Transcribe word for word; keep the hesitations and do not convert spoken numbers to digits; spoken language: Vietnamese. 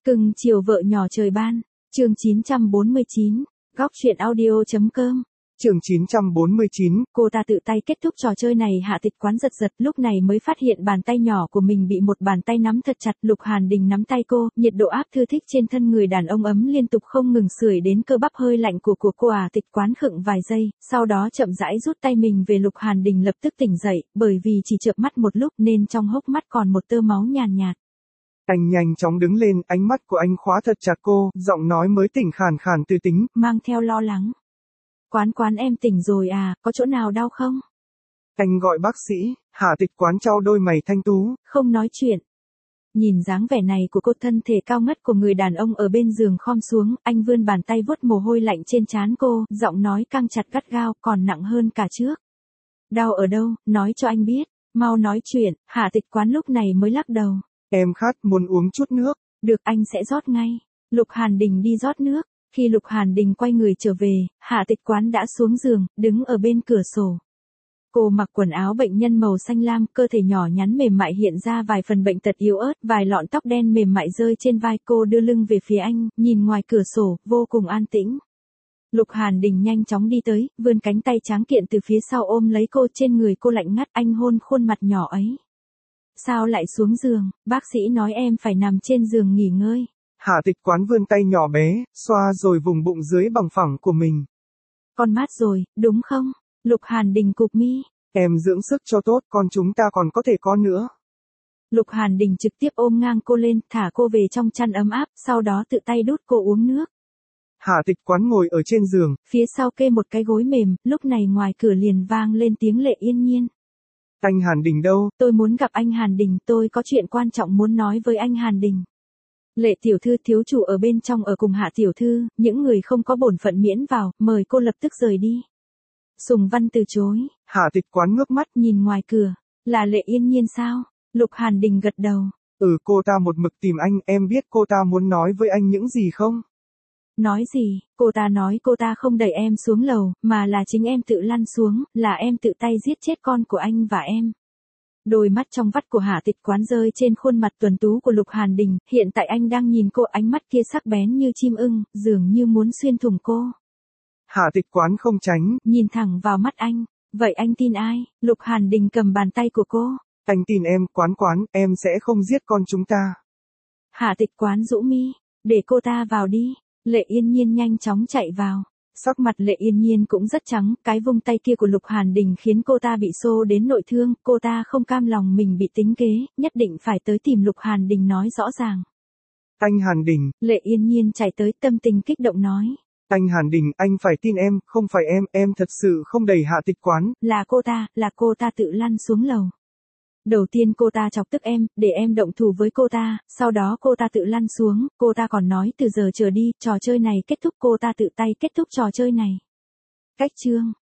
Cưng chiều vợ nhỏ trời ban, chương chín trăm bốn mươi chín, góc truyện audio.com. Chương chín trăm bốn mươi chín, cô ta tự tay kết thúc trò chơi này. Hạ Tịch Quán giật giật, lúc này mới phát hiện bàn tay nhỏ của mình bị một bàn tay nắm thật chặt. Lục Hàn Đình nắm tay cô, nhiệt độ áp thư thích trên thân người đàn ông ấm liên tục không ngừng sưởi đến cơ bắp hơi lạnh của của cô. Hạ Tịch Quán khựng vài giây, sau đó chậm rãi rút tay mình về. Lục Hàn Đình lập tức tỉnh dậy, bởi vì chỉ chợp mắt một lúc nên trong hốc mắt còn một tơ máu nhàn nhạt, nhạt. Anh nhanh chóng đứng lên, ánh mắt của anh khóa thật chặt cô, giọng nói mới tỉnh khàn khàn từ tính, mang theo lo lắng. Quán Quán em tỉnh rồi à, có chỗ nào đau không? Anh gọi bác sĩ. Hạ Tịch Quán trao đôi mày thanh tú, không nói chuyện. Nhìn dáng vẻ này của cô, thân thể cao ngất của người đàn ông ở bên giường khom xuống, anh vươn bàn tay vuốt mồ hôi lạnh trên trán cô, giọng nói căng chặt gắt gao, còn nặng hơn cả trước. Đau ở đâu, nói cho anh biết, mau nói chuyện. Hạ Tịch Quán lúc này mới lắc đầu. Em khát, muốn uống chút nước. Được, anh sẽ rót ngay. Lục Hàn Đình đi rót nước. Khi Lục Hàn Đình quay người trở về, Hạ Tịch Quán đã xuống giường, đứng ở bên cửa sổ. Cô mặc quần áo bệnh nhân màu xanh lam, cơ thể nhỏ nhắn mềm mại hiện ra vài phần bệnh tật yếu ớt, vài lọn tóc đen mềm mại rơi trên vai cô, đưa lưng về phía anh, nhìn ngoài cửa sổ, vô cùng an tĩnh. Lục Hàn Đình nhanh chóng đi tới, vươn cánh tay tráng kiện từ phía sau ôm lấy cô, trên người cô lạnh ngắt, anh hôn khuôn mặt nhỏ ấy. Sao lại xuống giường, bác sĩ nói em phải nằm trên giường nghỉ ngơi. Hạ Tịch Quán vươn tay nhỏ bé, xoa rồi vùng bụng dưới bằng phẳng của mình. Con mát rồi, đúng không? Lục Hàn Đình cụp mi. Em dưỡng sức cho tốt, con chúng ta còn có thể có nữa. Lục Hàn Đình trực tiếp ôm ngang cô lên, thả cô về trong chăn ấm áp, sau đó tự tay đút cô uống nước. Hạ Tịch Quán ngồi ở trên giường, phía sau kê một cái gối mềm, lúc này ngoài cửa liền vang lên tiếng Lệ Yên Nhiên. Anh Hàn Đình đâu? Tôi muốn gặp anh Hàn Đình, tôi có chuyện quan trọng muốn nói với anh Hàn Đình. Lệ tiểu thư, thiếu chủ ở bên trong ở cùng Hạ tiểu thư, những người không có bổn phận miễn vào, mời cô lập tức rời đi. Sùng Văn từ chối. Hạ Tịch Quán ngước mắt, nhìn ngoài cửa, là Lệ Yên Nhiên sao? Lục Hàn Đình gật đầu. Ừ, cô ta một mực tìm anh, em biết cô ta muốn nói với anh những gì không? Nói gì? Cô ta nói cô ta không đẩy em xuống lầu, mà là chính em tự lăn xuống, là em tự tay giết chết con của anh và em. Đôi mắt trong vắt của Hạ Tịch Quán rơi trên khuôn mặt tuấn tú của Lục Hàn Đình, hiện tại anh đang nhìn cô, ánh mắt kia sắc bén như chim ưng, dường như muốn xuyên thủng cô. Hạ Tịch Quán không tránh, nhìn thẳng vào mắt anh. Vậy anh tin ai? Lục Hàn Đình cầm bàn tay của cô. Anh tin em, Quán Quán, em sẽ không giết con chúng ta. Hạ Tịch Quán rũ mi, để cô ta vào đi. Lệ Yên Nhiên nhanh chóng chạy vào. Sắc mặt Lệ Yên Nhiên cũng rất trắng, cái vung tay kia của Lục Hàn Đình khiến cô ta bị xô đến nội thương, cô ta không cam lòng mình bị tính kế, nhất định phải tới tìm Lục Hàn Đình nói rõ ràng. Anh Hàn Đình. Lệ Yên Nhiên chạy tới, tâm tình kích động nói. Anh Hàn Đình, anh phải tin em, không phải em, em thật sự không đẩy Hạ Tịch Quán. Là cô ta, là cô ta tự lăn xuống lầu. Đầu tiên cô ta chọc tức em, để em động thủ với cô ta, sau đó cô ta tự lăn xuống, cô ta còn nói từ giờ trở đi, trò chơi này kết thúc, cô ta tự tay kết thúc trò chơi này. Cách chương.